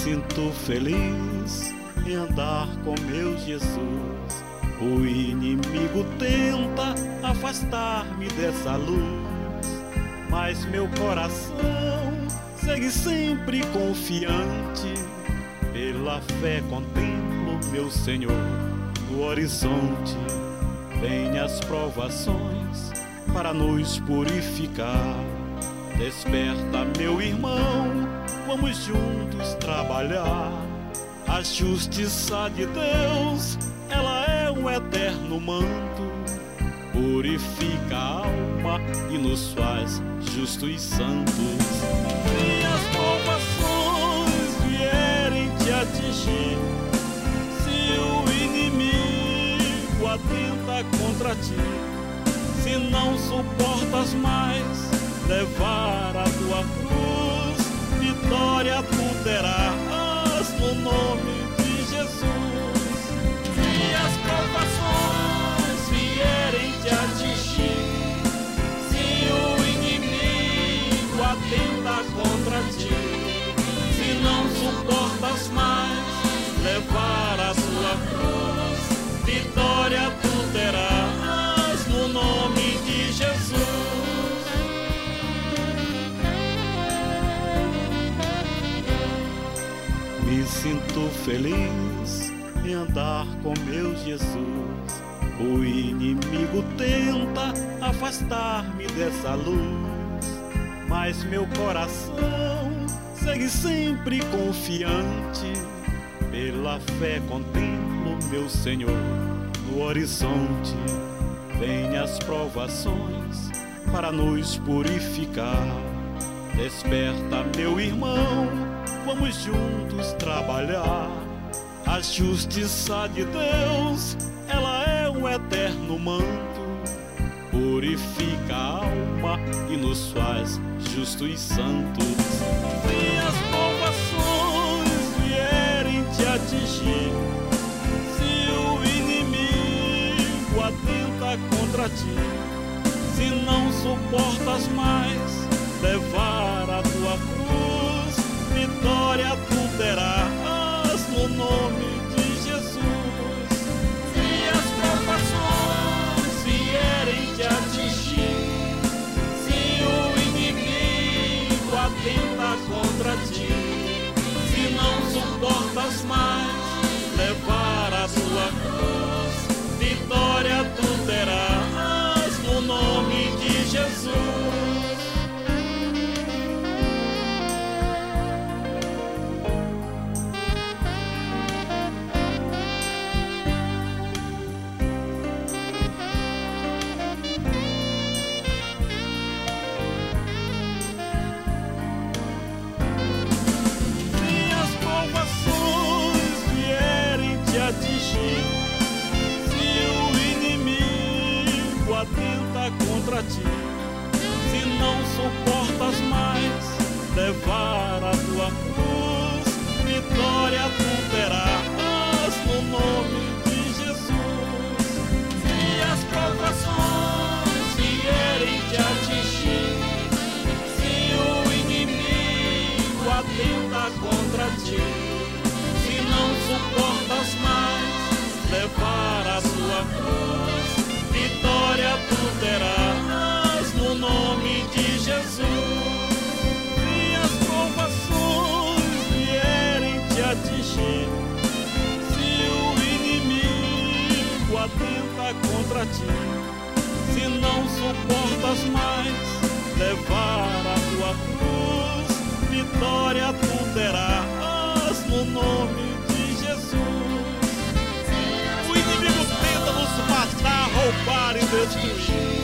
sinto feliz em andar com meu Jesus. O inimigo tenta afastar-me dessa luz, mas meu coração segue sempre confiante. Pela fé contemplo meu Senhor no horizonte. Vêm as provações para nos purificar. Desperta, meu irmão, vamos juntos trabalhar. A justiça de Deus, ela é um eterno manto. Purifica a alma e nos faz justos e santos. Se as provações vierem te atingir, se o inimigo atenta contra ti, se não suportas mais levar a tua cruz, vitória tu terás no nome de Jesus. Se as provações vierem te atingir, se o inimigo atenta contra ti, se não suportas mais levar a sua cruz, vitória tu terás no nome de Jesus. Me sinto feliz em andar com meu Jesus. O inimigo tenta afastar-me dessa luz, mas meu coração segue sempre confiante. Pela fé contemplo meu Senhor no horizonte. Vêm as provações para nos purificar. Desperta, meu irmão, vamos juntos trabalhar. A justiça de Deus, ela é um eterno manto. Purifica a alma e nos faz justos e santos. Se as provações vierem te atingir, se o inimigo atenta contra ti, se não suportas mais levar a tua cruz, vitória tu terás no nome de Jesus. Se as provações vierem te atingir, se o inimigo atenta contra ti, se não suportas mais levar a sua cruz, vitória tu terás no nome de Jesus. Se o inimigo atenta contra ti, se não suportas mais levar a tua cruz, vitória tu terás no nome de Jesus. Se as provações vierem te atingir, se o inimigo atenta contra ti, se não suportas mais levar a sua cruz, vitória tu terás no nome de Jesus. Se as provações vierem te atingir, se o inimigo atenta contra ti, se não suportas mais levar a tua cruz, vitória tu terás no nome de Jesus. O inimigo tenta nos matar, roubar e destruir,